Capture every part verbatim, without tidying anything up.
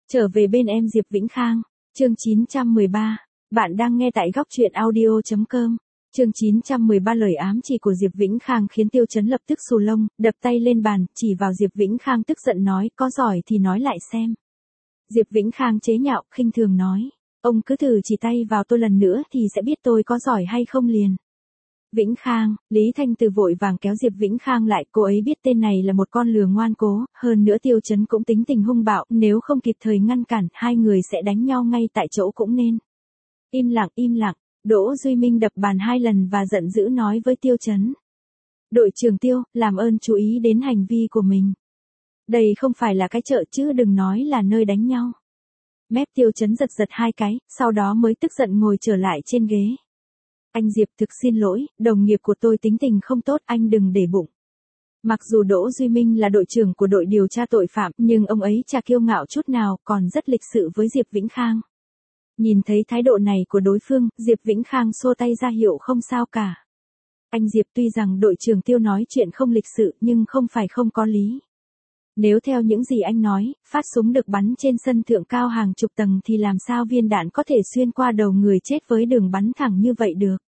Trở về bên em Diệp Vĩnh Khang, chương chín trăm mười ba. Bạn đang nghe tại góc truyện audio chấm com. Chương chín trăm mười ba lời ám chỉ của Diệp Vĩnh Khang khiến Tiêu Chấn lập tức xù lông, đập tay lên bàn, chỉ vào Diệp Vĩnh Khang tức giận nói, có giỏi thì nói lại xem. Diệp Vĩnh Khang chế nhạo, khinh thường nói, ông cứ thử chỉ tay vào tôi lần nữa thì sẽ biết tôi có giỏi hay không liền. Vĩnh Khang, Lý Thanh Từ vội vàng kéo Diệp Vĩnh Khang lại, cô ấy biết tên này là một con lừa ngoan cố, hơn nữa Tiêu Chấn cũng tính tình hung bạo, nếu không kịp thời ngăn cản, hai người sẽ đánh nhau ngay tại chỗ cũng nên. Im lặng, im lặng, Đỗ Duy Minh đập bàn hai lần và giận dữ nói với Tiêu Chấn. Đội trưởng Tiêu, làm ơn chú ý đến hành vi của mình. Đây không phải là cái chợ chứ đừng nói là nơi đánh nhau. Mép Tiêu Chấn giật giật hai cái, sau đó mới tức giận ngồi trở lại trên ghế. Anh Diệp thực xin lỗi, đồng nghiệp của tôi tính tình không tốt, anh đừng để bụng. Mặc dù Đỗ Duy Minh là đội trưởng của đội điều tra tội phạm, nhưng ông ấy chả kiêu ngạo chút nào, còn rất lịch sự với Diệp Vĩnh Khang. Nhìn thấy thái độ này của đối phương, Diệp Vĩnh Khang xua tay ra hiệu không sao cả. Anh Diệp tuy rằng đội trưởng Tiêu nói chuyện không lịch sự nhưng không phải không có lý. Nếu theo những gì anh nói, phát súng được bắn trên sân thượng cao hàng chục tầng thì làm sao viên đạn có thể xuyên qua đầu người chết với đường bắn thẳng như vậy được?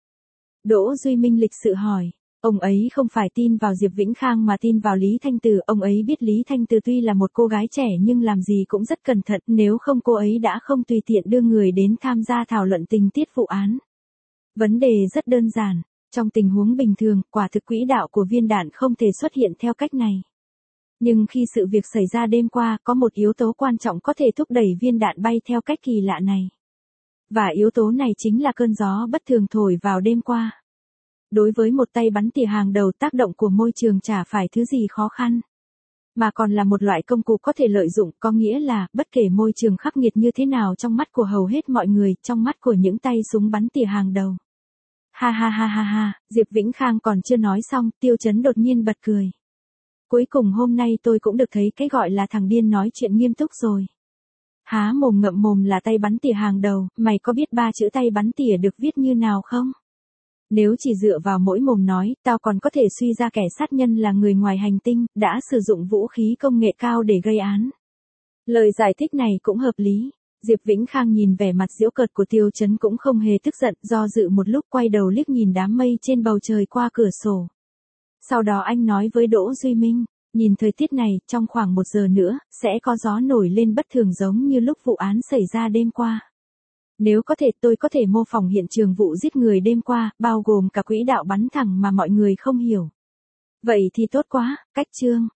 Đỗ Duy Minh lịch sự hỏi. Ông ấy không phải tin vào Diệp Vĩnh Khang mà tin vào Lý Thanh Từ. Ông ấy biết Lý Thanh Từ tuy là một cô gái trẻ nhưng làm gì cũng rất cẩn thận, nếu không cô ấy đã không tùy tiện đưa người đến tham gia thảo luận tình tiết vụ án. Vấn đề rất đơn giản. Trong tình huống bình thường, quả thực quỹ đạo của viên đạn không thể xuất hiện theo cách này. Nhưng khi sự việc xảy ra đêm qua, có một yếu tố quan trọng có thể thúc đẩy viên đạn bay theo cách kỳ lạ này. Và yếu tố này chính là cơn gió bất thường thổi vào đêm qua. Đối với một tay bắn tỉa hàng đầu, tác động của môi trường chả phải thứ gì khó khăn. Mà còn là một loại công cụ có thể lợi dụng, có nghĩa là, bất kể môi trường khắc nghiệt như thế nào trong mắt của hầu hết mọi người, trong mắt của những tay súng bắn tỉa hàng đầu. Ha ha ha ha ha, Diệp Vĩnh Khang còn chưa nói xong, Tiêu Chấn đột nhiên bật cười. Cuối cùng hôm nay tôi cũng được thấy cái gọi là thằng điên nói chuyện nghiêm túc rồi. Há mồm ngậm mồm là tay bắn tỉa hàng đầu, mày có biết ba chữ tay bắn tỉa được viết như nào không? Nếu chỉ dựa vào mỗi mồm nói, tao còn có thể suy ra kẻ sát nhân là người ngoài hành tinh, đã sử dụng vũ khí công nghệ cao để gây án. Lời giải thích này cũng hợp lý. Diệp Vĩnh Khang nhìn vẻ mặt giễu cợt của Tiêu Chấn cũng không hề tức giận, do dự một lúc quay đầu liếc nhìn đám mây trên bầu trời qua cửa sổ. Sau đó anh nói với Đỗ Duy Minh, nhìn thời tiết này, trong khoảng một giờ nữa, sẽ có gió nổi lên bất thường giống như lúc vụ án xảy ra đêm qua. Nếu có thể tôi có thể mô phỏng hiện trường vụ giết người đêm qua, bao gồm cả quỹ đạo bắn thẳng mà mọi người không hiểu. Vậy thì tốt quá, cách chương.